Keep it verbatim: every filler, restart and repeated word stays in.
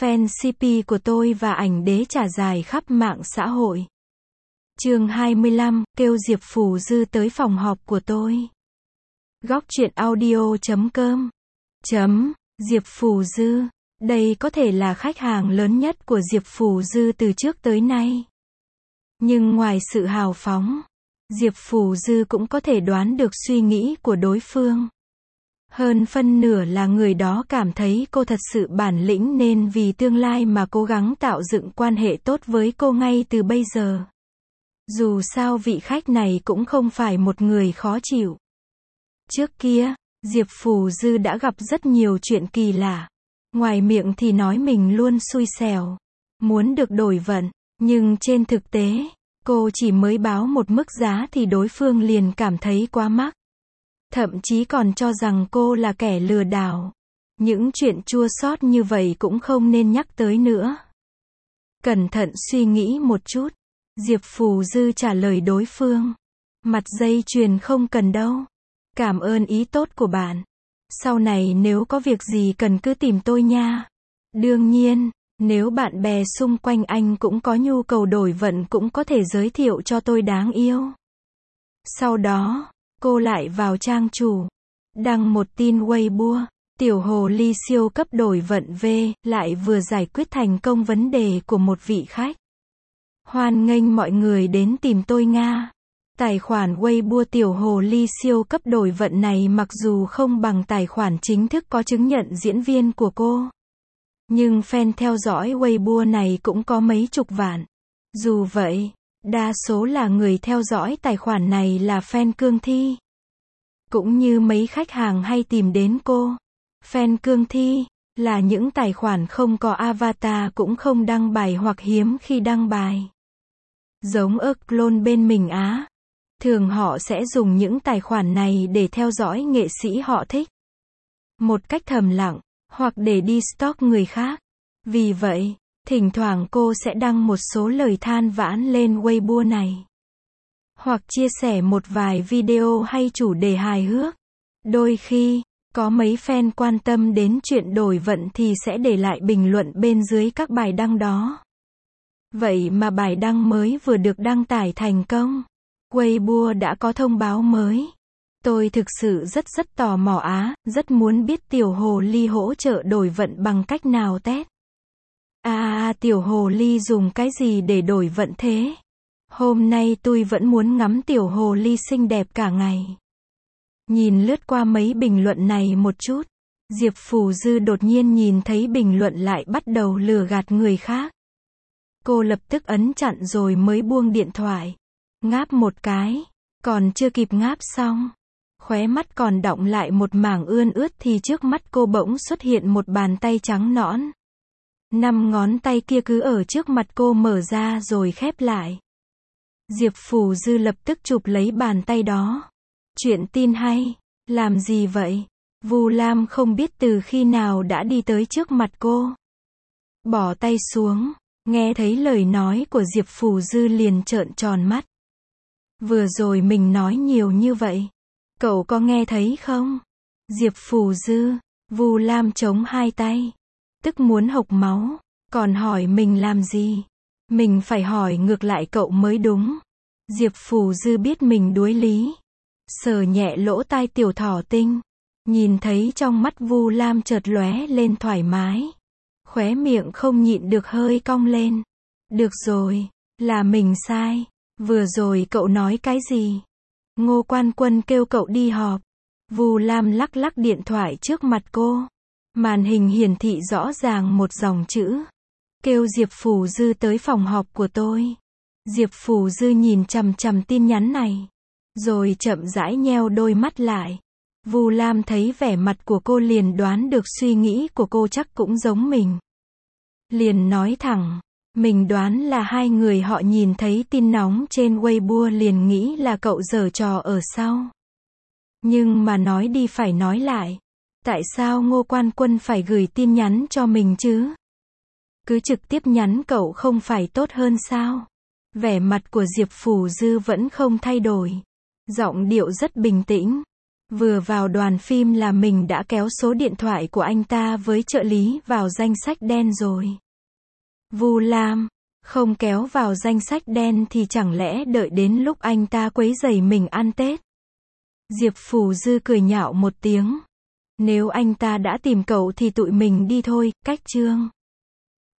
Fan xê pê của tôi và ảnh đế trả dài khắp mạng xã hội. Chương hai mươi lăm, kêu Diệp Phù Dư tới phòng họp của tôi. Góc truyện audio chấm com chấm Diệp Phù Dư. Đây có thể là khách hàng lớn nhất của Diệp Phù Dư từ trước tới nay. Nhưng ngoài sự hào phóng, Diệp Phù Dư cũng có thể đoán được suy nghĩ của đối phương. Hơn phân nửa là người đó cảm thấy cô thật sự bản lĩnh nên vì tương lai mà cố gắng tạo dựng quan hệ tốt với cô ngay từ bây giờ. Dù sao vị khách này cũng không phải một người khó chịu. Trước kia, Diệp Phù Dư đã gặp rất nhiều chuyện kỳ lạ. Ngoài miệng thì nói mình luôn xui xẻo, muốn được đổi vận, nhưng trên thực tế, cô chỉ mới báo một mức giá thì đối phương liền cảm thấy quá mắc. Thậm chí còn cho rằng cô là kẻ lừa đảo. Những chuyện chua xót như vậy cũng không nên nhắc tới nữa. Cẩn thận suy nghĩ một chút, Diệp Phù Dư trả lời đối phương. Mặt dây chuyền không cần đâu. Cảm ơn ý tốt của bạn. Sau này nếu có việc gì cần cứ tìm tôi nha. Đương nhiên, nếu bạn bè xung quanh anh cũng có nhu cầu đổi vận cũng có thể giới thiệu cho tôi đáng yêu. Sau đó, cô lại vào trang chủ, đăng một tin Weibo, tiểu hồ ly siêu cấp đổi vận V, lại vừa giải quyết thành công vấn đề của một vị khách. Hoan nghênh mọi người đến tìm tôi Nga. Tài khoản Weibo tiểu hồ ly siêu cấp đổi vận này mặc dù không bằng tài khoản chính thức có chứng nhận diễn viên của cô. Nhưng fan theo dõi Weibo này cũng có mấy chục vạn. Dù vậy, đa số là người theo dõi tài khoản này là fan cương thi. Cũng như mấy khách hàng hay tìm đến cô. Fan cương thi là những tài khoản không có avatar cũng không đăng bài hoặc hiếm khi đăng bài. Giống ức clone bên mình Á. Thường họ sẽ dùng những tài khoản này để theo dõi nghệ sĩ họ thích. Một cách thầm lặng, hoặc để đi stalk người khác. Vì vậy, thỉnh thoảng cô sẽ đăng một số lời than vãn lên Weibo này. Hoặc chia sẻ một vài video hay chủ đề hài hước. Đôi khi, có mấy fan quan tâm đến chuyện đổi vận thì sẽ để lại bình luận bên dưới các bài đăng đó. Vậy mà bài đăng mới vừa được đăng tải thành công. Weibo đã có thông báo mới. Tôi thực sự rất rất tò mò á, rất muốn biết tiểu hồ ly hỗ trợ đổi vận bằng cách nào test. À, à tiểu hồ ly dùng cái gì để đổi vận thế? Hôm nay tôi vẫn muốn ngắm tiểu hồ ly xinh đẹp cả ngày. Nhìn lướt qua mấy bình luận này một chút, Diệp Phù Dư đột nhiên nhìn thấy bình luận lại bắt đầu lừa gạt người khác. Cô lập tức ấn chặn rồi mới buông điện thoại. Ngáp một cái, còn chưa kịp ngáp xong, khóe mắt còn đọng lại một mảng ươn ướt thì trước mắt cô bỗng xuất hiện một bàn tay trắng nõn. Năm ngón tay kia cứ ở trước mặt cô mở ra rồi khép lại. Diệp Phù Dư lập tức chụp lấy bàn tay đó. Chuyện tin hay, làm gì vậy? Vu Lam không biết từ khi nào đã đi tới trước mặt cô. Bỏ tay xuống, nghe thấy lời nói của Diệp Phù Dư liền trợn tròn mắt. Vừa rồi mình nói nhiều như vậy, cậu có nghe thấy không? Diệp Phù Dư, Vu Lam chống hai tay, tức muốn hộc máu, còn hỏi mình làm gì? Mình phải hỏi ngược lại cậu mới đúng. Diệp Phù Dư biết mình đuối lý, sờ nhẹ lỗ tai tiểu thỏ tinh, nhìn thấy trong mắt Vu Lam chợt lóe lên thoải mái, khóe miệng không nhịn được hơi cong lên. Được rồi, là mình sai. Vừa rồi cậu nói cái gì? Ngô Quan Quân kêu cậu đi họp. Vu Lam lắc lắc điện thoại trước mặt cô. Màn hình hiển thị rõ ràng một dòng chữ. Kêu Diệp Phù Dư tới phòng họp của tôi. Diệp Phù Dư nhìn chằm chằm tin nhắn này, rồi chậm rãi nheo đôi mắt lại. Vu Lam thấy vẻ mặt của cô liền đoán được suy nghĩ của cô chắc cũng giống mình. Liền nói thẳng. Mình đoán là hai người họ nhìn thấy tin nóng trên Weibo liền nghĩ là cậu giở trò ở sau. Nhưng mà nói đi phải nói lại. Tại sao Ngô Quan Quân phải gửi tin nhắn cho mình chứ? Cứ trực tiếp nhắn cậu không phải tốt hơn sao? Vẻ mặt của Diệp Phù Dư vẫn không thay đổi. Giọng điệu rất bình tĩnh. Vừa vào đoàn phim là mình đã kéo số điện thoại của anh ta với trợ lý vào danh sách đen rồi. Vu Lam, không kéo vào danh sách đen thì chẳng lẽ đợi đến lúc anh ta quấy rầy mình ăn Tết. Diệp Phù Dư cười nhạo một tiếng. Nếu anh ta đã tìm cậu thì tụi mình đi thôi, cách Trương.